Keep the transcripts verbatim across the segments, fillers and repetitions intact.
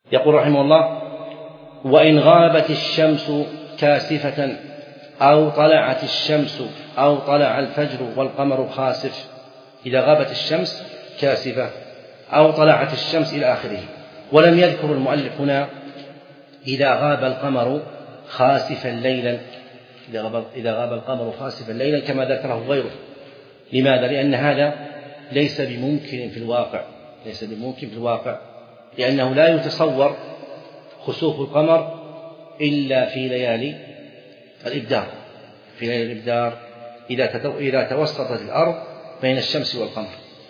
يقول رحمه الله: وإن غابت الشمس كاسفة أو طلعت الشمس أو طلع الفجر والقمر خاسف. إذا غابت الشمس كاسفة أو طلعت الشمس إلى آخره. ولم يذكر المؤلف هنا إذا غاب القمر خاسفا ليلا، إذا غاب القمر خاسفا ليلا كما ذكره غيره. لماذا؟ لأن هذا ليس بممكن في الواقع، ليس بممكن في الواقع لأنه لا يتصور خسوف القمر إلا في ليالي الإبدار، في ليالي الإبدار إذا توسطت الأرض بين الشمس والقمر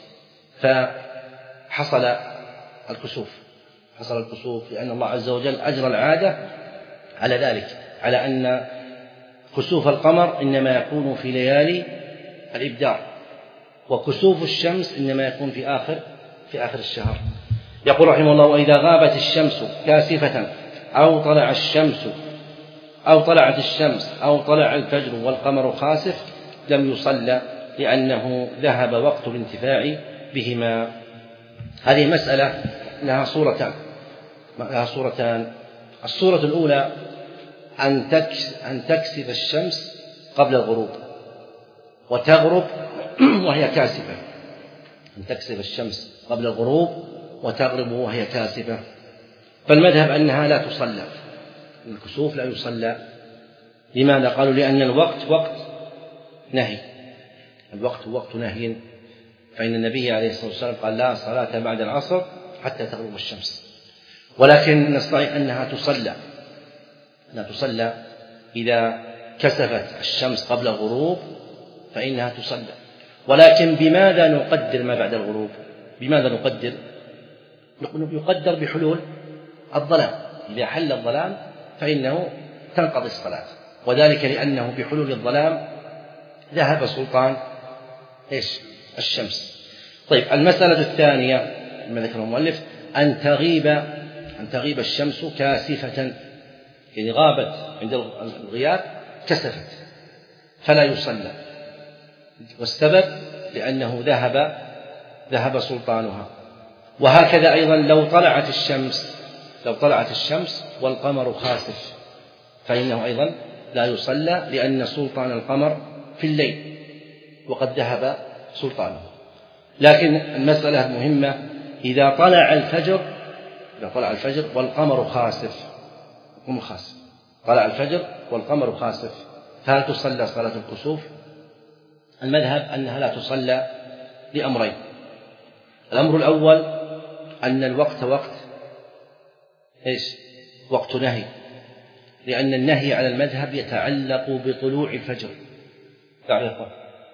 فحصل الكسوف، حصل الكسوف لأن الله عز وجل أجرى العادة على ذلك، على أن كسوف القمر إنما يكون في ليالي الإبدار، وكسوف الشمس إنما يكون في آخر في آخر الشهر. يقول رحمه الله: وإذا غابت الشمس كاسفة أو طلع الشمس أو طلعت الشمس أو طلع الفجر والقمر خاسف لم يصلى لأنه ذهب وقت الانتفاع بهما. هذه مسألة لها صورتان لها صورتان الصورة الأولى أن أن تكسف الشمس قبل الغروب وتغرب وهي كاسفة، أن تكسف الشمس قبل الغروب وتغرب وهي كاسفة. فالمذهب أنها لا تصلى، الكسوف لا يصلى. لماذا؟ قالوا لأن الوقت وقت نهي، الوقت وقت نهي، فإن النبي عليه الصلاة والسلام قال: لا صلاة بعد العصر حتى تغرب الشمس. ولكن الصحيح أنها تصلى، أنها تصلى إذا كسفت الشمس قبل الغروب فإنها تصلى. ولكن بماذا نقدر ما بعد الغروب؟ بماذا نقدر؟ يقدر بحلول الظلام، إذا حل الظلام فإنه تنقضي الصلاة، وذلك لأنه بحلول الظلام ذهب سلطان إيش؟ الشمس. طيب، المسألة الثانية ما ذكره المؤلف أن تغيب أن تغيب الشمس كاسفة، يعني غابت عند الغياب كسفت فلا يصلى، والسبب لأنه ذهب ذهب سلطانها. وهكذا أيضا لو طلعت الشمس لو طلعت الشمس والقمر خاسف فإنه أيضا لا يصلى لأن سلطان القمر في الليل وقد ذهب سلطانه. لكن المسألة مهمة: إذا طلع الفجر إذا طلع الفجر والقمر خاسف هم خاسف طلع الفجر والقمر خاسف فهل تصلى صلاة الكسوف؟ المذهب أنها لا تصلى لأمرين. الأمر الأول أن الوقت وقت إيش؟ وقت نهي، لأن النهي على المذهب يتعلق بطلوع الفجر. تعرفه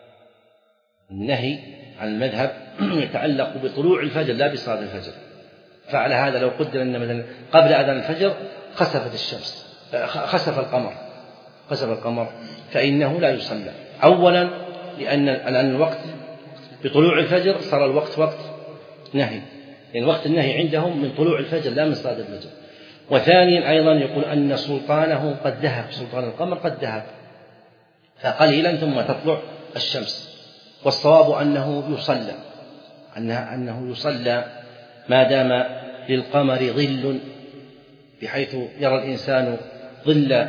النهي عن المذهب يتعلق بطلوع الفجر لا بصلاة الفجر. فعلى هذا لو قدر أن مثلا قبل أذان الفجر خسفت الشمس خسف القمر خسف القمر فإنه لا يصلى. أولا لأن الآن الوقت بطلوع الفجر صار الوقت وقت نهي، يعني وقت النهي عندهم من طلوع الفجر لا من صلاة الفجر. وثانيا أيضا يقول أن سلطانه قد ذهب، سلطان القمر قد ذهب فقليلا ثم تطلع الشمس. والصواب أنه يصلى أنه, أنه يصلى ما دام للقمر ظل، بحيث يرى الإنسان ظل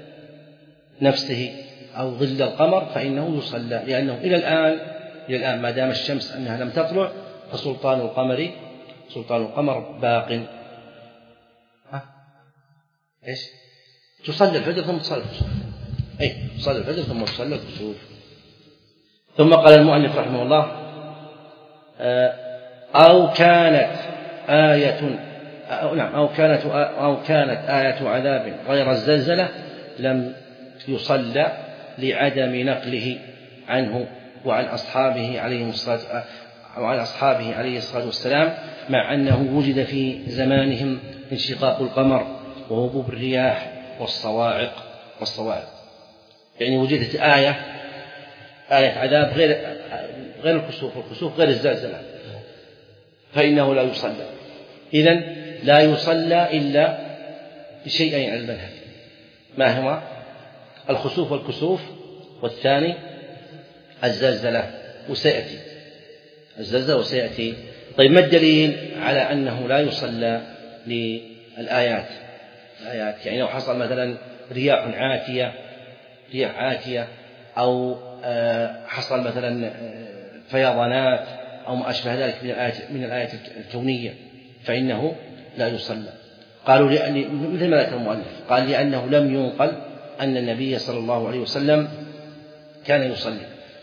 نفسه أو ظل القمر فإنه يصلى، لأنه إلى الآن إلى الآن ما دام الشمس أنها لم تطلع فسلطان القمر سلطان القمر باق. ها إيش؟ تصلي الفجر ثم تصلي الكسوف، أي تصلي الفجر ثم تصلي الكسوف. ثم قال المؤلف رحمه الله: أو كانت آية أو نعم أو كانت أو كانت آية عذاب غير الزلزلة لم يصلى لعدم نقله عنه وعن أصحابه عليه الصلاة وعن أصحابه عليه الصلاة والسلام، مع أنه وجد في زمانهم انشقاق القمر وهبوب الرياح والصواعق والصواعق يعني وجدت آية آية عذاب غير غير الكسوف، والكسوف غير الزلزلة، فإنه لا يصلى. إذن لا يصلى إلا بشيئين على المذهب، ما هو؟ الخسوف والكسوف، والثاني الزلزلة وسيأتي الزلزلة وسيأتي. طيب، ما الدليل على أنه لا يصلى الآيات الآيات يعني لو حصل مثلا رياح عاتية رياح عاتية أو حصل مثلا فيضانات أو ما أشبه ذلك من الآيات من الآيات الكونية فإنه لا يصلى. قالوا لأن مثل ما ذكر المؤلف قال لأنه لم ينقل أن النبي صلى الله عليه وسلم كان يصلي.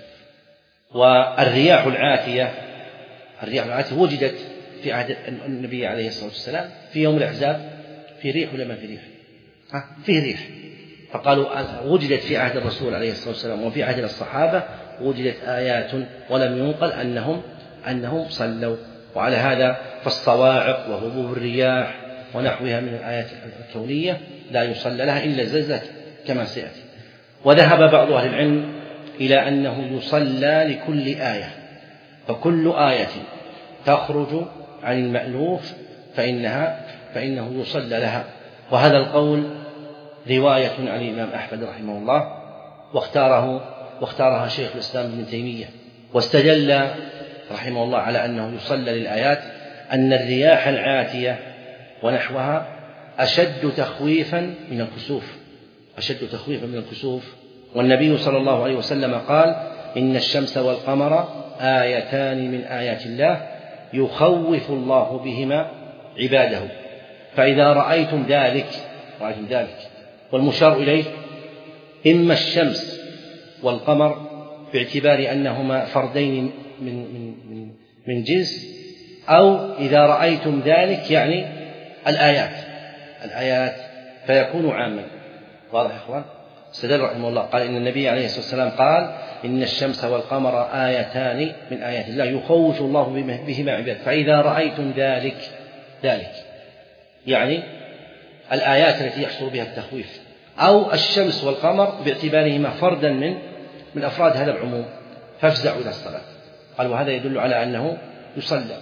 والرياح العاتية الرياح العاتية وجدت في عهد النبي عليه الصلاة والسلام في يوم الأحزاب في ريح ولا ما في ريح؟ ها فيه ريح. فقالوا وجدت في عهد الرسول عليه الصلاة والسلام وفي عهد الصحابة وجدت آيات ولم ينقل أنهم أنهم صلوا. وعلى هذا فالصواعق وهبوب الرياح ونحوها من الآيات الكونية لا يصلى لها إلا الزلزلة كما سيأتي. وذهب بعض أهل العلم إلى أنه يصلى لكل آية، فكل آية تخرج عن المألوف فإنها فإنه يصلى لها. وهذا القول رواية عن الإمام أحمد رحمه الله واختاره واختارها شيخ الإسلام ابن تيمية، واستدل رحمه الله على أنه يصلى للآيات أن الرياح العاتية ونحوها أشد تخويفا من الكسوف أشد تخويفا من الكسوف. والنبي صلى الله عليه وسلم قال إن الشمس والقمر آيتان من آيات الله يخوف الله بهما عباده، فإذا رأيتم ذلك رأيتم ذلك والمشار إليه إما الشمس والقمر باعتبار أنهما فردين من, من, من, من جنس، أو إذا رأيتم ذلك يعني الآيات الآيات فيكون عاما. واضح يا إخوان؟ استدل رحمه الله قال إن النبي عليه الصلاة والسلام قال إن الشمس والقمر آيتان من آيات الله يخوف الله بهما عباده، فإذا رأيتم ذلك ذلك يعني الآيات التي يحصل بها التخويف، أو الشمس والقمر باعتبارهما فردا من من أفراد هذا العموم فافزعوا إلى الصلاة. قال وهذا يدل على أنه يصلى.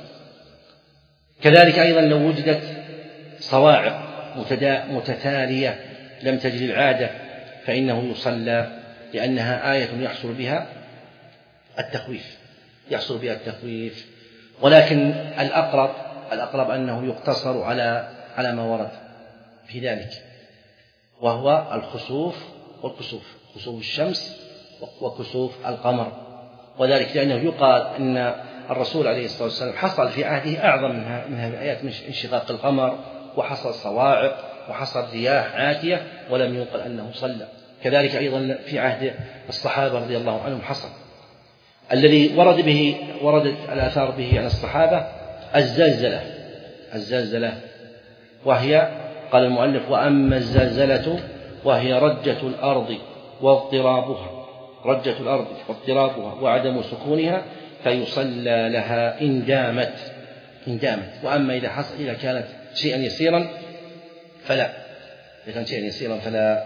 كذلك أيضا لو وجدت صواعق متتالية لم تجري العادة فإنه يصلى لأنها آية يحصل بها التخويف يحصل بها التخويف ولكن الأقرب الأقرب أنه يقتصر على على ما ورد في ذلك، وهو الخسوف والكسوف، خسوف الشمس وكسوف القمر. وذلك لأنه يقال أن الرسول عليه الصلاة والسلام حصل في عهده أعظم من هذه الآيات من انشقاق القمر، وحصل صواعق وحصل رياح عاتية ولم ينقل أنه صلى. كذلك أيضا في عهد الصحابة رضي الله عنهم حصل. الذي ورد به وردت الآثار به عن الصحابة الزلزلة الزلزلة وهي قال المؤلف وأما الزلزلة وهي رجة الأرض واضطرابها رجة الأرض واضطرابها وعدم سكونها فيصلى لها إن دامت إن دامت وأما إذا حصل إذا كانت شيئا يسيرا فلا إذا كان شيئا يسيرا فلا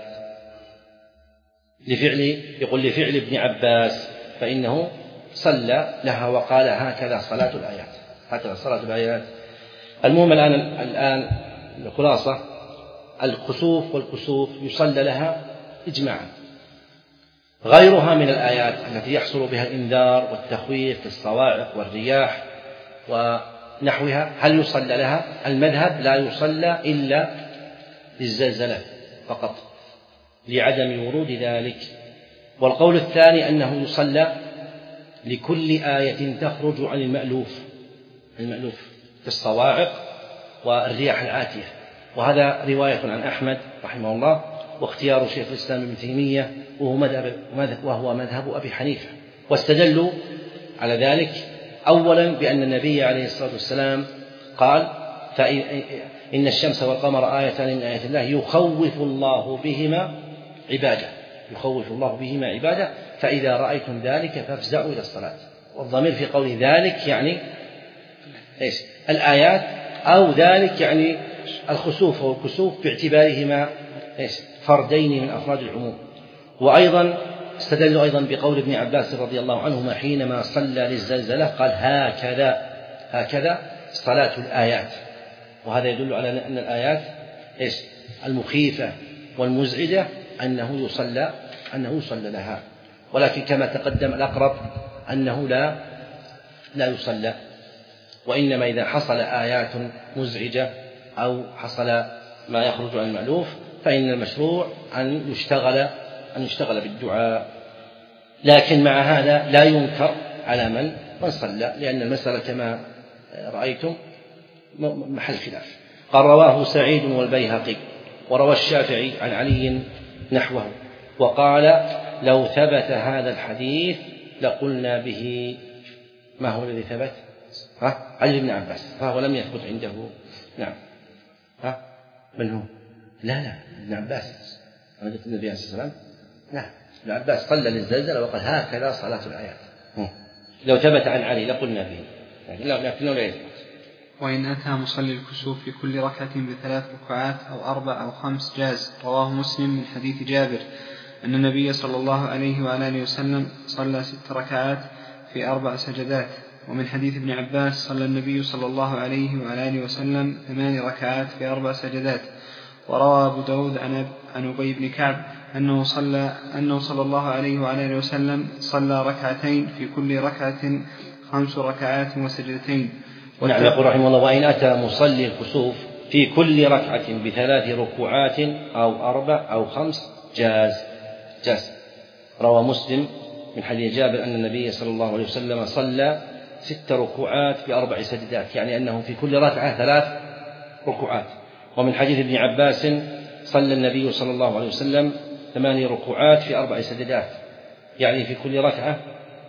لفعل يقول لفعل ابن عباس فإنه صلى لها وقال هكذا صلاة الآيات هكذا صلاة الآيات. المهم الآن الآن الخلاصة الكسوف والكسوف يصلى لها إجماعا. غيرها من الآيات التي يحصل بها الإنذار والتخويف كالصواعق والرياح ونحوها هل يصلى لها؟ المذهب لا يصلى إلا للزلزلة فقط لعدم ورود ذلك. والقول الثاني أنه يصلى لكل آية تخرج عن المألوف المألوف كالصواعق والرياح العاتية، وهذا رواية عن أحمد رحمه الله واختيار شيخ الإسلام ابن تيمية وهو مذهب, وهو مذهب أبي حنيفة. واستدلوا على ذلك أولا بأن النبي عليه الصلاة والسلام قال فإن الشمس والقمر آيتان من آيات الله يخوف الله بهما عباده يخوف الله بهما عباده فإذا رأيتم ذلك فافزعوا إلى الصلاة. والضمير في قول ذلك يعني إيش؟ الآيات أو ذلك يعني الخسوف والكسوف باعتبارهما إيش؟ فردين من أفراد العموم. وأيضا استدلوا أيضا بقول ابن عباس رضي الله عنهما حينما صلى للزلزلة قال هكذا هكذا صلاة الآيات، وهذا يدل على أن الآيات إيش؟ المخيفة والمزعجة أنه يصلى أنه يصلى لها. ولكن كما تقدم الأقرب أنه لا لا يصلى، وإنما إذا حصل آيات مزعجة أو حصل ما يخرج عن المألوف، فإن المشروع أن يشتغل أن يشتغل بالدعاء. لكن مع هذا لا ينكر على من من صلى، لأن المسألة كما رأيتم محل خلاف. قال رواه سعيد والبيهقي وروى الشافعي عن علي نحوه، وقال لو ثبت هذا الحديث لقلنا به. ما هو الذي ثبت؟ ها؟ علي بن عباس، فهو لم يثبت عنده. نعم. ها؟ من هو؟ لا لا ابن عباس. أنا قلت النبي عليه الصلاة والسلام. لا، ابن عباس صلى للزلزلة وقال هكذا صلاة الآيات. لو ثبت عن علي لقلنا به، لكنه لا يثبت. وإن أتى مصلي الكسوف في كل ركعة بثلاث ركعات أو أربع أو خمس جاز. رواه مسلم من حديث جابر أن النبي صلى الله عليه وآله وسلم صلى ست ركعات في أربع سجدات. ومن حديث ابن عباس صلى النبي صلى الله عليه وآله وسلم ثمان ركعات في أربع سجدات. وروى أبو داود عن أبي بن كعب أنه صلى أنه صلى الله عليه وآله وسلم صلى ركعتين في كل ركعة خمس ركعات وسجدتين. نعم. يقول رحمه الله وإن أتى مصلي الكسوف في كل ركعة بثلاث ركوعات أو أربع أو خمس جاز جاز. روى مسلم من حديث جابر أن النبي صلى الله عليه وسلم صلى ست ركوعات بأربع سجدات، يعني أنه في كل ركعة ثلاث ركوعات. ومن حديث ابن عباس صلى النبي صلى الله عليه وسلم ثماني ركوعات في أربع سجدات، يعني في كل ركعة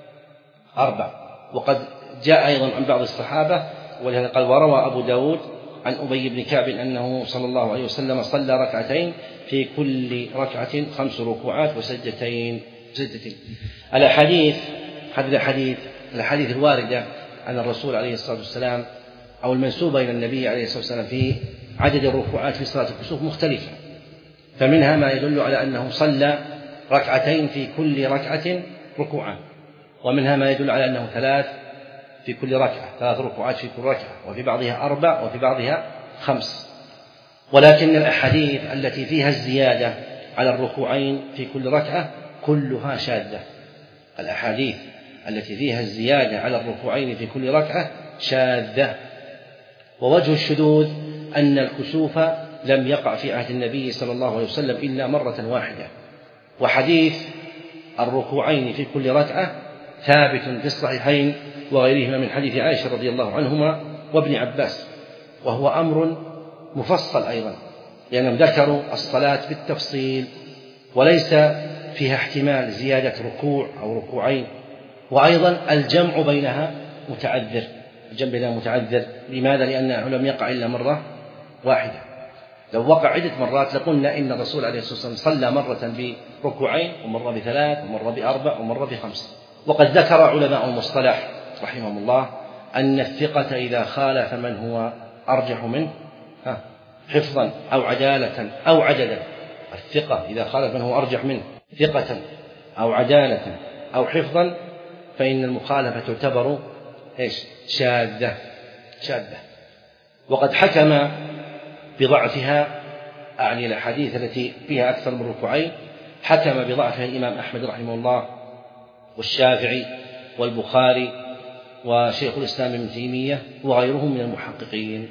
أربع. وقد جاء أيضا عن بعض الصحابة، ولهذا قال وروى أبو داود عن أبي بن كعب أنه صلى الله عليه وسلم صلى ركعتين في كل ركعة خمس ركوعات وسجدتين سجدتين. الأحاديث هذه الحديث الحديث الواردة عن الرسول عليه الصلاة والسلام أو المنسوبة إلى النبي عليه الصلاة والسلام في عدد الركوعات في صلاة الكسوف مختلفة، فمنها ما يدل على أنه صلى ركعتين في كل ركعة ركوعا، ومنها ما يدل على أنه ثلاث في كل ركعة ثلاث ركوعات في كل ركعة، وفي بعضها أربع وفي بعضها خمس. ولكن الأحاديث التي فيها الزيادة على الركوعين في كل ركعة كلها شاذة. الأحاديث التي فيها الزيادة على الركوعين في كل ركعة شاذة. ووجه الشذوذ أن الكسوف لم يقع في عهد النبي صلى الله عليه وسلم إلا مرة واحدة، وحديث الركوعين في كل ركعة ثابت في الصحيحين وغيرهما من حديث عائشة رضي الله عنهما وابن عباس، وهو أمر مفصل أيضا، لأنهم ذكروا الصلاة بالتفصيل وليس فيها احتمال زيادة ركوع أو ركوعين. وأيضا الجمع بينها متعذر، الجمع بينها متعذر. لماذا؟ لأنه لم يقع إلا مرة واحدة. لو وقع عدة مرات لقلنا إن الرسول عليه الصلاة والسلام صلى مرة بركوعين ومرة بثلاث ومرة بأربع ومرة بخمس. وقد ذكر علماء المصطلح رحمهم الله أن الثقة إذا خالف من هو أرجح منه حفظا أو عدالة أو عددا، الثقة إذا خالف من هو أرجح منه ثقة أو عدالة أو حفظا فإن المخالفة تعتبر إيش؟ شاذة شاذة. وقد حكم بضعفها، أعني الأحاديث التي فيها أكثر من ركوعين، حكم بضعفها الإمام أحمد رحمه الله والشافعي والبخاري وشيخ الإسلام ابن تيمية وغيرهم من المحققين.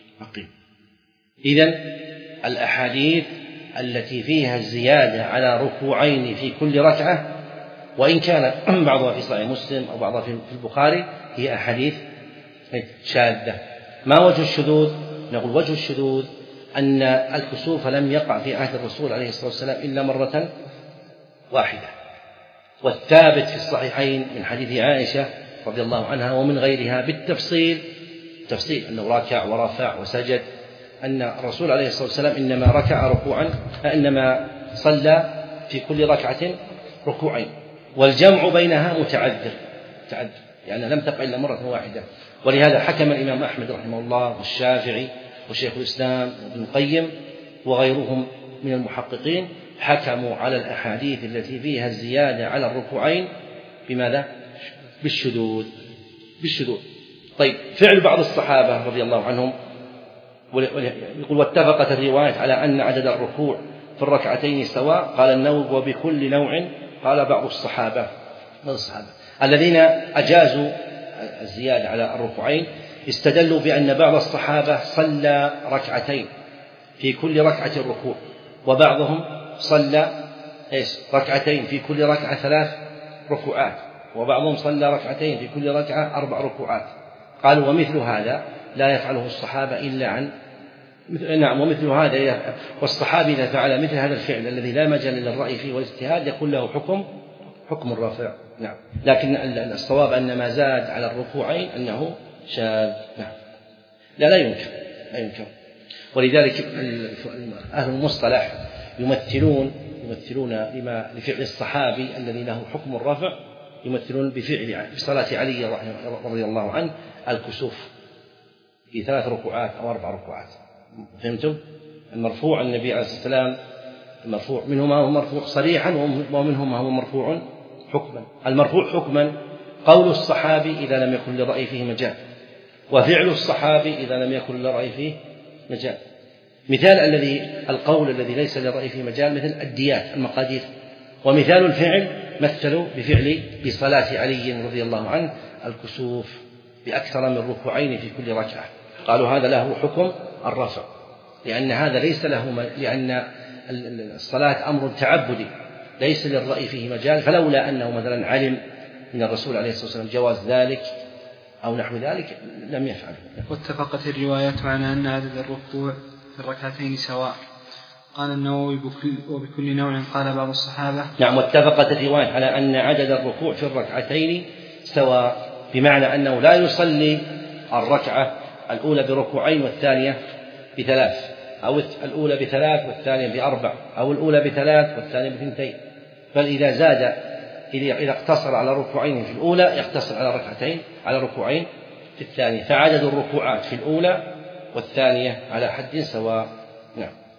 إذن الأحاديث التي فيها الزيادة على ركوعين في كل ركعة، وإن كان بعضها في صحيح مسلم أو بعضها في البخاري، هي أحاديث شاذة. ما وجه الشذوذ؟ نقول وجه الشذوذ أن الكسوف لم يقع في عهد الرسول عليه الصلاة والسلام إلا مرة واحدة، والثابت في الصحيحين من حديث عائشة رضي الله عنها ومن غيرها بالتفصيل تفصيل أنه ركع ورفع وسجد، أن الرسول عليه الصلاة والسلام إنما ركع ركوعا إنما صلى في كل ركعة ركوعين، والجمع بينها متعذر متعذر يعني لم تقع إلا مرة واحدة. ولهذا حكم الإمام أحمد رحمه الله والشافعي وشيخ الإسلام وابن القيم وغيرهم من المحققين حكموا على الأحاديث التي فيها الزيادة على الركوعين بماذا؟ بالشذوذ بالشذوذ. طيب، فعل بعض الصحابة رضي الله عنهم، يقول واتفقت الرواية على أن عدد الركوع في الركعتين سواء. قال النووي وبكل نوع. قال بعض الصحابة الصحابة الذين أجازوا الزيادة على الركوعين استدلوا بأن بعض الصحابة صلى ركعتين في كل ركعة ركوع، وبعضهم صلى إيش ركعتين في كل ركعة ثلاث ركوعات، وبعضهم صلى ركعتين في كل ركعة أربع ركوعات. قالوا ومثل هذا لا يفعله الصحابة إلا عن نعم ومثل هذا والصحابي إذا فعل مثل هذا الفعل الذي لا مجال للرأي فيه والاجتهاد يكون له حكم حكم الرافع. نعم، لكن الصواب أن ما زاد على الركوعين أنه شاذ. نعم، لا لا يمكن لا يمكن ولذلك أهل المصطلح يمثلون يمثلون لما لفعل الصحابي الذي له حكم الرفع يمثلون بفعل بصلاة علي رضي الله عنه الكسوف في ثلاث ركوعات أو أربع ركوعات. فهمتم؟ المرفوع النبي عليه الصلاة والسلام المرفوع منهما هو مرفوع صريحا ومنهما هو مرفوع حكما. المرفوع حكما قول الصحابي إذا لم يكن للرأي فيه مجال، وفعل الصحابي إذا لم يكن للرأي فيه مجال. مثال الذي القول الذي ليس للرأي فيه مجال مثل الديات المقادير، ومثال الفعل مثلوا بفعل بصلاة علي رضي الله عنه الكسوف بأكثر من ركوعين في كل ركعة. قالوا هذا له حكم الرفع لأن هذا ليس له لأن الصلاة أمر تعبدي ليس للرأي فيه مجال، فلولا أنه مثلا علم من الرسول عليه الصلاة والسلام جواز ذلك أو نحو ذلك لم يفعله. واتفقت الروايات على أن عدد الركوع في الركعتين سواء. قال النووي بكل وبكل نوع قال بعض الصحابة. نعم، واتفقت الروايات على أن عدد الركوع في الركعتين سواء، بمعنى أنه لا يصلي الركعة الأولى بركوعين والثانية بثلاث، أو الأولى بثلاث والثانية بأربع، أو الأولى بثلاث والثانية بثنتين، بل إذا زاد إذا اقتصر على ركوعين في الأولى يقتصر على ركعتين على ركوعين في الثانية، فعدد الركوعات في الأولى والثانية على حد سواء. نعم.